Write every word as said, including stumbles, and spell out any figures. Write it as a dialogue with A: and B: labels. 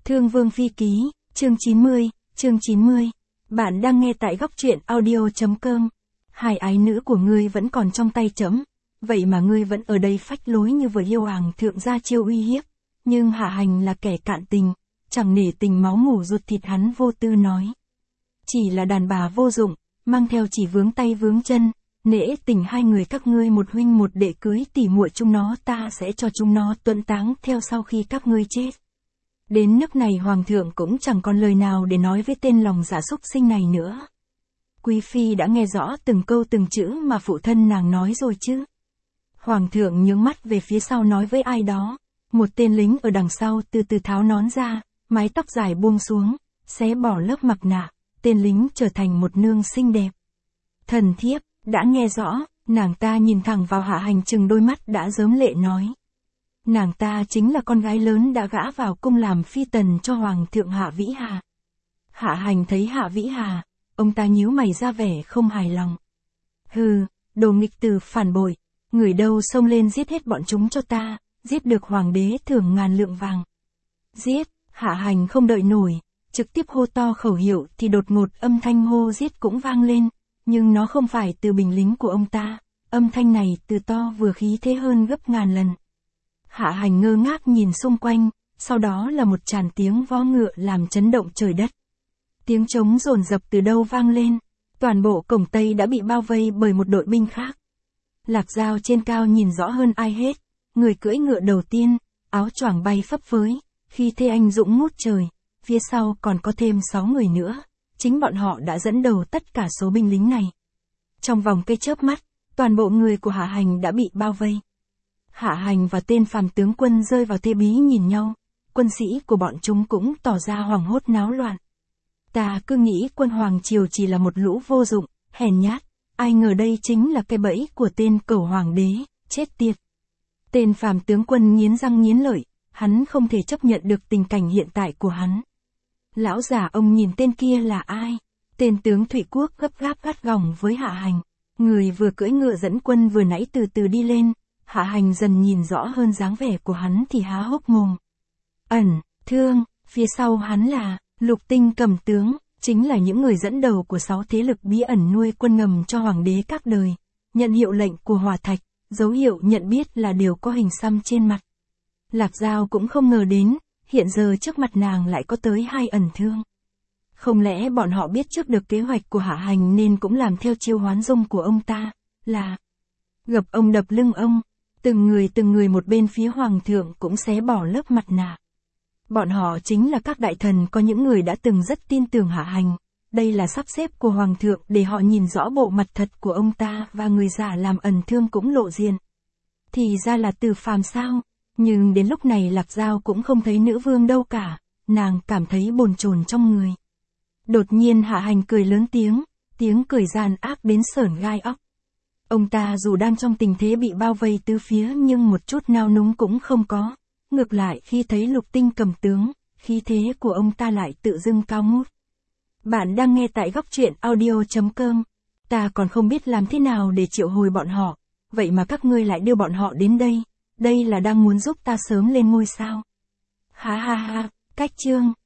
A: Thương Vương Phi Ký, chương chín mươi, chương chín mươi. Bạn đang nghe tại góc truyện audio.com. Hai ái nữ của ngươi vẫn còn trong tay trẫm, vậy mà ngươi vẫn ở đây phách lối như vừa yêu hoàng thượng ra chiêu uy hiếp. Nhưng Hạ Hành là kẻ cạn tình, chẳng nể tình máu mủ ruột thịt, hắn vô tư nói. Chỉ là đàn bà vô dụng, mang theo chỉ vướng tay vướng chân, nể tình hai người các ngươi một huynh một đệ cưới tỉ muội chúng nó, ta sẽ cho chúng nó tuẫn táng theo sau khi các ngươi chết. Đến nước này hoàng thượng cũng chẳng còn lời nào để nói với tên lòng dạ súc sinh này nữa. Quý phi đã nghe rõ từng câu từng chữ mà phụ thân nàng nói rồi chứ. Hoàng thượng nhướng mắt về phía sau nói với ai đó. Một tên lính ở đằng sau từ từ tháo nón ra, mái tóc dài buông xuống, xé bỏ lớp mặt nạ, tên lính trở thành một nương xinh đẹp. Thần thiếp, đã nghe rõ, nàng ta nhìn thẳng vào Hạ Hành chừng đôi mắt đã rớm lệ nói. Nàng ta chính là con gái lớn đã gã vào cung làm phi tần cho Hoàng thượng Hạ Vĩ Hà. Hạ Hành thấy Hạ Vĩ Hà, ông ta nhíu mày ra vẻ không hài lòng. Hừ, đồ nghịch tử phản bội, người đâu xông lên giết hết bọn chúng cho ta, giết được hoàng đế thưởng ngàn lượng vàng. Giết, Hạ Hành không đợi nổi, trực tiếp hô to khẩu hiệu thì đột ngột âm thanh hô giết cũng vang lên, nhưng nó không phải từ binh lính của ông ta, âm thanh này từ to vừa khí thế hơn gấp ngàn lần. Hạ Hành ngơ ngác nhìn xung quanh, sau đó là một tràn tiếng vó ngựa làm chấn động trời đất. Tiếng trống dồn dập từ đâu vang lên, toàn bộ cổng Tây đã bị bao vây bởi một đội binh khác. Lạc Dao trên cao nhìn rõ hơn ai hết, người cưỡi ngựa đầu tiên, áo choàng bay phấp phới, khi thế anh dũng ngút trời, phía sau còn có thêm sáu người nữa, chính bọn họ đã dẫn đầu tất cả số binh lính này. Trong vòng cái chớp mắt, toàn bộ người của Hạ Hành đã bị bao vây. Hạ Hành và tên phàm tướng quân rơi vào thế bí nhìn nhau, quân sĩ của bọn chúng cũng tỏ ra hoảng hốt náo loạn. Ta cứ nghĩ quân Hoàng Triều chỉ là một lũ vô dụng, hèn nhát, ai ngờ đây chính là cái bẫy của tên cẩu hoàng đế, chết tiệt. Tên phàm tướng quân nghiến răng nghiến lợi, hắn không thể chấp nhận được tình cảnh hiện tại của hắn. Lão già ông nhìn tên kia là ai? Tên tướng Thủy Quốc gấp gáp gắt gỏng với Hạ Hành. Người vừa cưỡi ngựa dẫn quân vừa nãy từ từ đi lên, Hạ Hành dần nhìn rõ hơn dáng vẻ của hắn thì há hốc mồm. Ẩn, Thương, phía sau hắn là Lục Tinh Cầm tướng, chính là những người dẫn đầu của sáu thế lực bí ẩn nuôi quân ngầm cho hoàng đế các đời, nhận hiệu lệnh của Hỏa Thạch, dấu hiệu nhận biết là đều có hình xăm trên mặt. Lạc Dao cũng không ngờ đến, hiện giờ trước mặt nàng lại có tới hai Ẩn Thương. Không lẽ bọn họ biết trước được kế hoạch của Hạ Hành nên cũng làm theo chiêu hoán dung của ông ta, là gập ông đập lưng ông, từng người từng người một bên phía hoàng thượng cũng xé bỏ lớp mặt nạ. Bọn họ chính là các đại thần, có những người đã từng rất tin tưởng Hạ Hành, đây là sắp xếp của hoàng thượng để họ nhìn rõ bộ mặt thật của ông ta, và người giả làm Ẩn Thương cũng lộ diện. Thì ra là Từ Phàm sao? Nhưng đến lúc này Lạc Dao cũng không thấy nữ vương đâu cả, nàng cảm thấy bồn chồn trong người. Đột nhiên Hạ Hành cười lớn tiếng, tiếng cười gian ác đến sởn gai óc. Ông ta dù đang trong tình thế bị bao vây tứ phía nhưng một chút nao núng cũng không có. Ngược lại khi thấy Lục Tinh Cầm tướng, khí thế của ông ta lại tự dưng cao ngút. Bạn đang nghe tại góc truyện audio.com. Ta còn không biết làm thế nào để triệu hồi bọn họ, vậy mà các ngươi lại đưa bọn họ đến đây. Đây là đang muốn giúp ta sớm lên ngôi sao? Ha ha ha, cách chương.